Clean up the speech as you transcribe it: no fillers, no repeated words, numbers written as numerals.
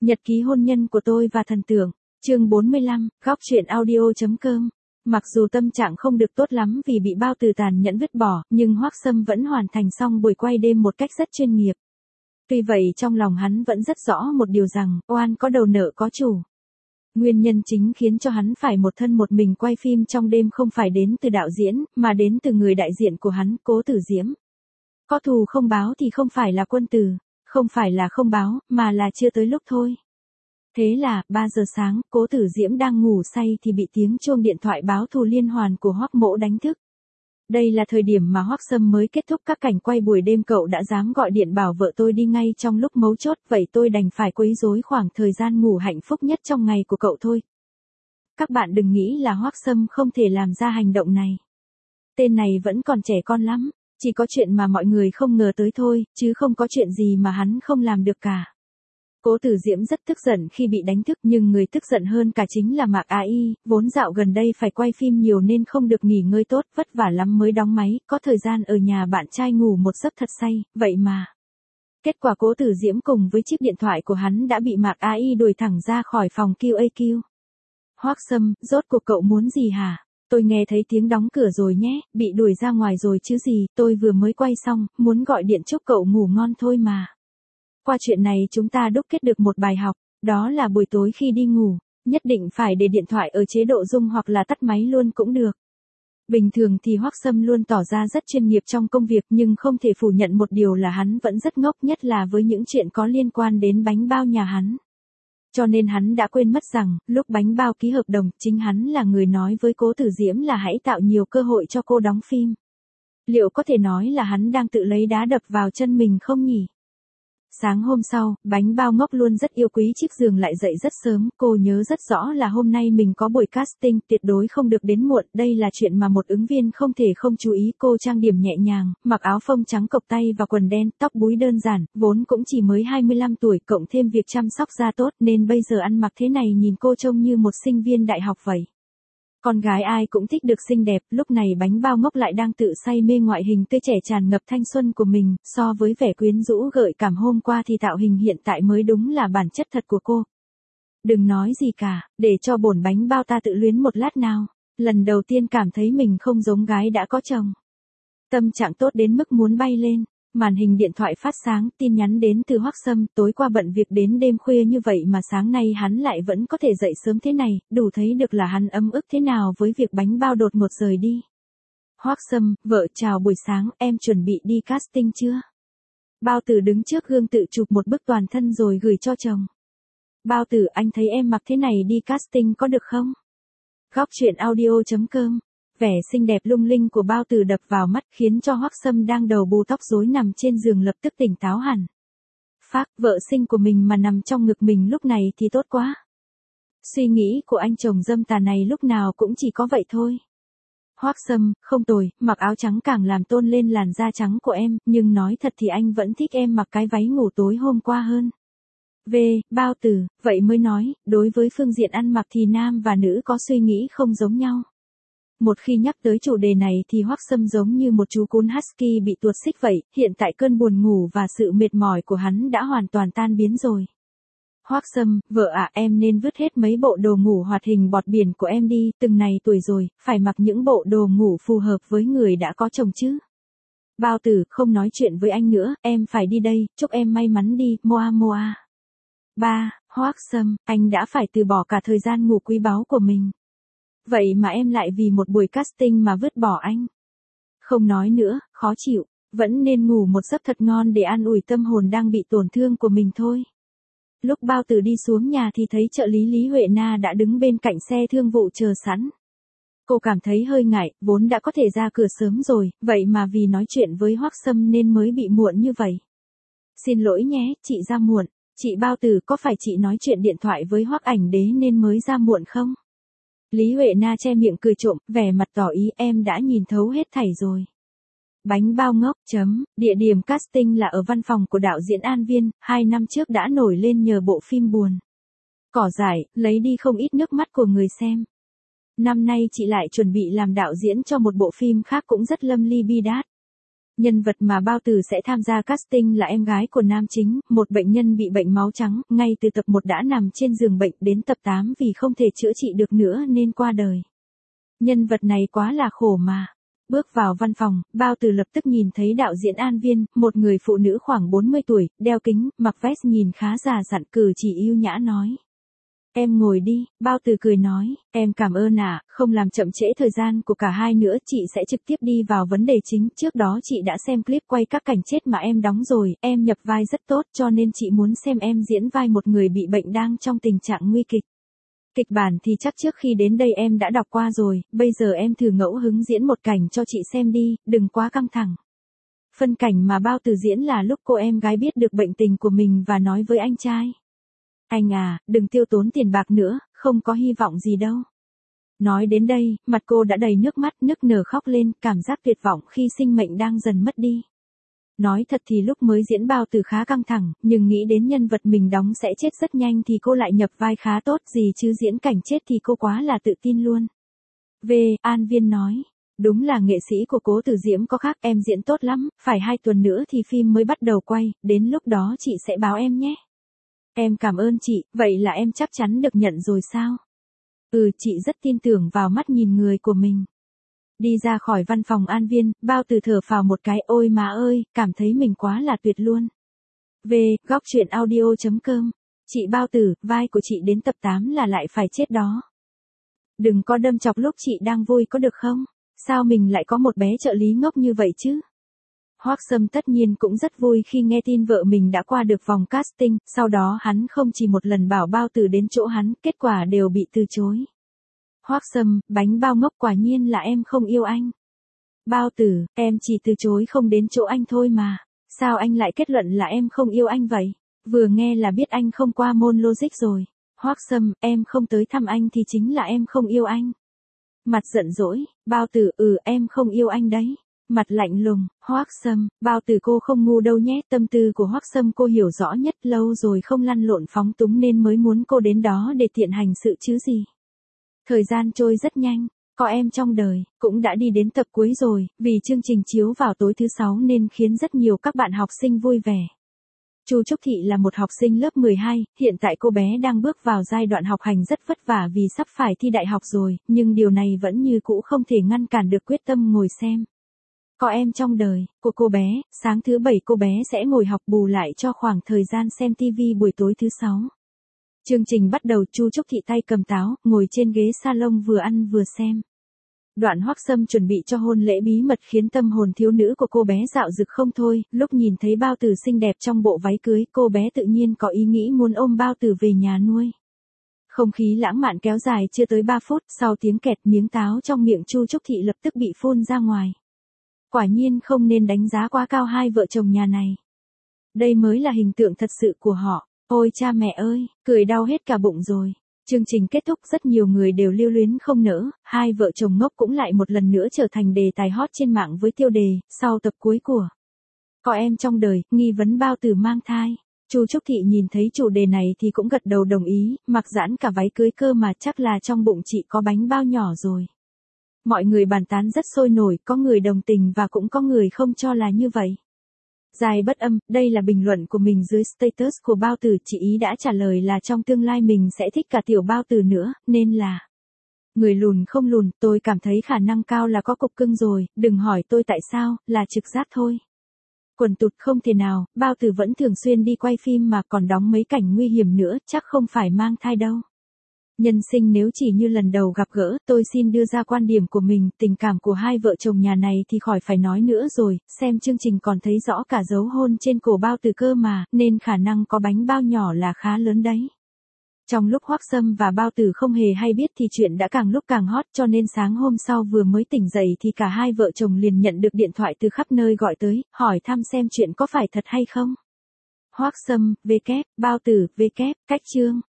Nhật ký hôn nhân của tôi và thần tượng, chương 45, góc truyện audio.com. Mặc dù tâm trạng không được tốt lắm vì bị Bao Tử tàn nhẫn vứt bỏ, nhưng Hoắc Sâm vẫn hoàn thành xong buổi quay đêm một cách rất chuyên nghiệp. Tuy vậy trong lòng hắn vẫn rất rõ một điều rằng, oan có đầu nợ có chủ. Nguyên nhân chính khiến cho hắn phải một thân một mình quay phim trong đêm không phải đến từ đạo diễn, mà đến từ người đại diện của hắn, Cố Tử Diễm. Có thù không báo thì không phải là quân tử, không phải là không báo, mà là chưa tới lúc thôi. Thế là, 3 giờ sáng, Cố Tử Diễm đang ngủ say thì bị tiếng chuông điện thoại báo thù liên hoàn của Hoắc Mỗ đánh thức. Đây là thời điểm mà Hoắc Sâm mới kết thúc các cảnh quay buổi đêm, cậu đã dám gọi điện bảo vợ tôi đi ngay trong lúc mấu chốt, vậy tôi đành phải quấy rối khoảng thời gian ngủ hạnh phúc nhất trong ngày của cậu thôi. Các bạn đừng nghĩ là Hoắc Sâm không thể làm ra hành động này. Tên này vẫn còn trẻ con lắm, chỉ có chuyện mà mọi người không ngờ tới thôi, chứ không có chuyện gì mà hắn không làm được cả. Cố Tử Diễm rất tức giận khi bị đánh thức, nhưng người tức giận hơn cả chính là Mạc AI, vốn dạo gần đây phải quay phim nhiều nên không được nghỉ ngơi tốt, vất vả lắm mới đóng máy, có thời gian ở nhà bạn trai ngủ một giấc thật say, vậy mà. Kết quả Cố Tử Diễm cùng với chiếc điện thoại của hắn đã bị Mạc AI đuổi thẳng ra khỏi phòng QAQ. Hoắc Sâm, rốt cuộc cậu muốn gì hả? Tôi nghe thấy tiếng đóng cửa rồi nhé, bị đuổi ra ngoài rồi chứ gì, tôi vừa mới quay xong, muốn gọi điện chúc cậu ngủ ngon thôi mà. Qua chuyện này chúng ta đúc kết được một bài học, đó là buổi tối khi đi ngủ, nhất định phải để điện thoại ở chế độ rung hoặc là tắt máy luôn cũng được. Bình thường thì Hoắc Sâm luôn tỏ ra rất chuyên nghiệp trong công việc, nhưng không thể phủ nhận một điều là hắn vẫn rất ngốc, nhất là với những chuyện có liên quan đến bánh bao nhà hắn. Cho nên hắn đã quên mất rằng, lúc bánh bao ký hợp đồng, chính hắn là người nói với Cố Tử Diễm là hãy tạo nhiều cơ hội cho cô đóng phim. Liệu có thể nói là hắn đang tự lấy đá đập vào chân mình không nhỉ? Sáng hôm sau, bánh bao ngốc luôn rất yêu quý chiếc giường lại dậy rất sớm, cô nhớ rất rõ là hôm nay mình có buổi casting, tuyệt đối không được đến muộn, đây là chuyện mà một ứng viên không thể không chú ý. Cô trang điểm nhẹ nhàng, mặc áo phông trắng cộc tay và quần đen, tóc búi đơn giản, vốn cũng chỉ mới 25 tuổi, cộng thêm việc chăm sóc da tốt nên bây giờ ăn mặc thế này nhìn cô trông như một sinh viên đại học vậy. Con gái ai cũng thích được xinh đẹp, lúc này bánh bao ngốc lại đang tự say mê ngoại hình tươi trẻ tràn ngập thanh xuân của mình, so với vẻ quyến rũ gợi cảm hôm qua thì tạo hình hiện tại mới đúng là bản chất thật của cô. Đừng nói gì cả, để cho bổn bánh bao ta tự luyến một lát nào. Lần đầu tiên cảm thấy mình không giống gái đã có chồng. Tâm trạng tốt đến mức muốn bay lên. Màn hình điện thoại phát sáng, tin nhắn đến từ Hoắc Sâm, tối qua bận việc đến đêm khuya như vậy mà sáng nay hắn lại vẫn có thể dậy sớm thế này, đủ thấy được là hắn ấm ức thế nào với việc bánh bao đột ngột rời đi. Hoắc Sâm, vợ chào buổi sáng, em chuẩn bị đi casting chưa? Bao Tử đứng trước gương tự chụp một bức toàn thân rồi gửi cho chồng. Bao Tử, anh thấy em mặc thế này đi casting có được không? Góc truyện audio.com. Vẻ xinh đẹp lung linh của Bao Tử đập vào mắt khiến cho Hoắc Sâm đang đầu bù tóc rối nằm trên giường lập tức tỉnh táo hẳn. Phác, vợ xinh của mình mà nằm trong ngực mình lúc này thì tốt quá. Suy nghĩ của anh chồng dâm tà này lúc nào cũng chỉ có vậy thôi. Hoắc Sâm, không tồi, mặc áo trắng càng làm tôn lên làn da trắng của em, nhưng nói thật thì anh vẫn thích em mặc cái váy ngủ tối hôm qua hơn. Bao Tử, vậy mới nói, đối với phương diện ăn mặc thì nam và nữ có suy nghĩ không giống nhau. Một khi nhắc tới chủ đề này thì Hoắc Sâm giống như một chú cún husky bị tuột xích vậy, hiện tại cơn buồn ngủ và sự mệt mỏi của hắn đã hoàn toàn tan biến rồi. Hoắc Sâm, vợ ạ, em nên vứt hết mấy bộ đồ ngủ hoạt hình bọt biển của em đi, từng này tuổi rồi, phải mặc những bộ đồ ngủ phù hợp với người đã có chồng chứ. Bao Tử, không nói chuyện với anh nữa, em phải đi đây, chúc em may mắn đi, moa moa. Hoắc Sâm, anh đã phải từ bỏ cả thời gian ngủ quý báu của mình. Vậy mà em lại vì một buổi casting mà vứt bỏ anh. Không nói nữa, khó chịu, vẫn nên ngủ một giấc thật ngon để an ủi tâm hồn đang bị tổn thương của mình thôi. Lúc Bao Tử đi xuống nhà thì thấy trợ lý Lý Huệ Na đã đứng bên cạnh xe thương vụ chờ sẵn. Cô cảm thấy hơi ngại, vốn đã có thể ra cửa sớm rồi, vậy mà vì nói chuyện với Hoắc Sâm nên mới bị muộn như vậy. Xin lỗi nhé, chị ra muộn. Chị Bao Tử, có phải chị nói chuyện điện thoại với Hoắc Ảnh Đế nên mới ra muộn không? Lý Huệ Na che miệng cười trộm, vẻ mặt tỏ ý em đã nhìn thấu hết thảy rồi. Bánh bao ngốc, địa điểm casting là ở văn phòng của đạo diễn An Viên, 2 năm trước đã nổi lên nhờ bộ phim Buồn Cỏ Dại, lấy đi không ít nước mắt của người xem. Năm nay chị lại chuẩn bị làm đạo diễn cho một bộ phim khác cũng rất lâm ly bi đát. Nhân vật mà Bao Tử sẽ tham gia casting là em gái của nam chính, một bệnh nhân bị bệnh máu trắng, ngay từ tập 1 đã nằm trên giường bệnh đến tập 8 vì không thể chữa trị được nữa nên qua đời. Nhân vật này quá là khổ mà. Bước vào văn phòng, Bao Tử lập tức nhìn thấy đạo diễn An Viên, một người phụ nữ khoảng 40 tuổi, đeo kính, mặc vest nhìn khá già dặn, cử chỉ yêu nhã nói. Em ngồi đi, Bao Tử cười nói, em cảm ơn ạ, không làm chậm trễ thời gian của cả hai nữa, chị sẽ trực tiếp đi vào vấn đề chính. Trước đó chị đã xem clip quay các cảnh chết mà em đóng rồi, em nhập vai rất tốt cho nên chị muốn xem em diễn vai một người bị bệnh đang trong tình trạng nguy kịch. Kịch bản thì chắc trước khi đến đây em đã đọc qua rồi, bây giờ em thử ngẫu hứng diễn một cảnh cho chị xem đi, đừng quá căng thẳng. Phân cảnh mà Bao Tử diễn là lúc cô em gái biết được bệnh tình của mình và nói với anh trai. Anh à, đừng tiêu tốn tiền bạc nữa, không có hy vọng gì đâu. Nói đến đây, mặt cô đã đầy nước mắt, nức nở khóc lên, cảm giác tuyệt vọng khi sinh mệnh đang dần mất đi. Nói thật thì lúc mới diễn Bao Tử khá căng thẳng, nhưng nghĩ đến nhân vật mình đóng sẽ chết rất nhanh thì cô lại nhập vai khá tốt, gì chứ diễn cảnh chết thì cô quá là tự tin luôn. An Viên nói, đúng là nghệ sĩ của Cố Tử Diễm có khác, em diễn tốt lắm, phải 2 tuần nữa thì phim mới bắt đầu quay, đến lúc đó chị sẽ báo em nhé. Em cảm ơn chị, vậy là em chắc chắn được nhận rồi sao? Chị rất tin tưởng vào mắt nhìn người của mình. Đi ra khỏi văn phòng An Viên, Bao Tử thở phào một cái, ôi má ơi, cảm thấy mình quá là tuyệt luôn. Góc truyện audio.com. Chị Bao Tử, vai của chị đến tập 8 là lại phải chết đó. Đừng có đâm chọc lúc chị đang vui có được không? Sao mình lại có một bé trợ lý ngốc như vậy chứ? Hoắc Sâm tất nhiên cũng rất vui khi nghe tin vợ mình đã qua được vòng casting, sau đó hắn không chỉ một lần bảo Bao Tử đến chỗ hắn, kết quả đều bị từ chối. Hoắc Sâm, bánh bao ngốc, quả nhiên là em không yêu anh. Bao Tử, em chỉ từ chối không đến chỗ anh thôi mà. Sao anh lại kết luận là em không yêu anh vậy? Vừa nghe là biết anh không qua môn logic rồi. Hoắc Sâm, em không tới thăm anh thì chính là em không yêu anh. Mặt giận dỗi, Bao Tử, em không yêu anh đấy. Mặt lạnh lùng, Hoắc Sâm, Bao Tử cô không ngu đâu nhé, tâm tư của Hoắc Sâm cô hiểu rõ nhất, lâu rồi không lăn lộn phóng túng nên mới muốn cô đến đó để tiện hành sự chứ gì. Thời gian trôi rất nhanh, có em trong đời, cũng đã đi đến tập cuối rồi, vì chương trình chiếu vào tối thứ 6 nên khiến rất nhiều các bạn học sinh vui vẻ. Chu Trúc Thị là một học sinh lớp 12, hiện tại cô bé đang bước vào giai đoạn học hành rất vất vả vì sắp phải thi đại học rồi, nhưng điều này vẫn như cũ không thể ngăn cản được quyết tâm ngồi xem. Có em trong đời của cô bé, sáng thứ 7 cô bé sẽ ngồi học bù lại cho khoảng thời gian xem TV buổi tối thứ 6. Chương trình bắt đầu, Chu Trúc Thị tay cầm táo, ngồi trên ghế salon vừa ăn vừa xem. Đoạn Hoắc Sâm chuẩn bị cho hôn lễ bí mật khiến tâm hồn thiếu nữ của cô bé dạo dực không thôi, lúc nhìn thấy Bao Tử xinh đẹp trong bộ váy cưới, cô bé tự nhiên có ý nghĩ muốn ôm Bao Tử về nhà nuôi. Không khí lãng mạn kéo dài chưa tới 3 phút, sau tiếng kẹt miếng táo trong miệng Chu Trúc Thị lập tức bị phun ra ngoài. Quả nhiên không nên đánh giá quá cao hai vợ chồng nhà này. Đây mới là hình tượng thật sự của họ. Ôi cha mẹ ơi, cười đau hết cả bụng rồi. Chương trình kết thúc, rất nhiều người đều lưu luyến không nỡ, hai vợ chồng ngốc cũng lại một lần nữa trở thành đề tài hot trên mạng với tiêu đề, sau tập cuối của Có em trong đời, nghi vấn Bao Tử mang thai. Chu Trúc Thị nhìn thấy chủ đề này thì cũng gật đầu đồng ý, mặc giãn cả váy cưới cơ mà chắc là trong bụng chị có bánh bao nhỏ rồi. Mọi người bàn tán rất sôi nổi, có người đồng tình và cũng có người không cho là như vậy. Dài bất âm, đây là bình luận của mình dưới status của Bao Tử, chị ý đã trả lời là trong tương lai mình sẽ thích cả tiểu Bao Tử nữa, nên là người lùn không lùn, tôi cảm thấy khả năng cao là có cục cưng rồi, đừng hỏi tôi tại sao, là trực giác thôi. Quần tụt không thể nào, Bao Tử vẫn thường xuyên đi quay phim mà còn đóng mấy cảnh nguy hiểm nữa, chắc không phải mang thai đâu. Nhân sinh nếu chỉ như lần đầu gặp gỡ, tôi xin đưa ra quan điểm của mình, tình cảm của hai vợ chồng nhà này thì khỏi phải nói nữa rồi, xem chương trình còn thấy rõ cả dấu hôn trên cổ Bao Tử cơ mà, nên khả năng có bánh bao nhỏ là khá lớn đấy. Trong lúc Hoắc Sâm và Bao Tử không hề hay biết thì chuyện đã càng lúc càng hot, cho nên sáng hôm sau vừa mới tỉnh dậy thì cả hai vợ chồng liền nhận được điện thoại từ khắp nơi gọi tới, hỏi thăm xem chuyện có phải thật hay không. Hoắc Sâm, Bao Tử, cách chương.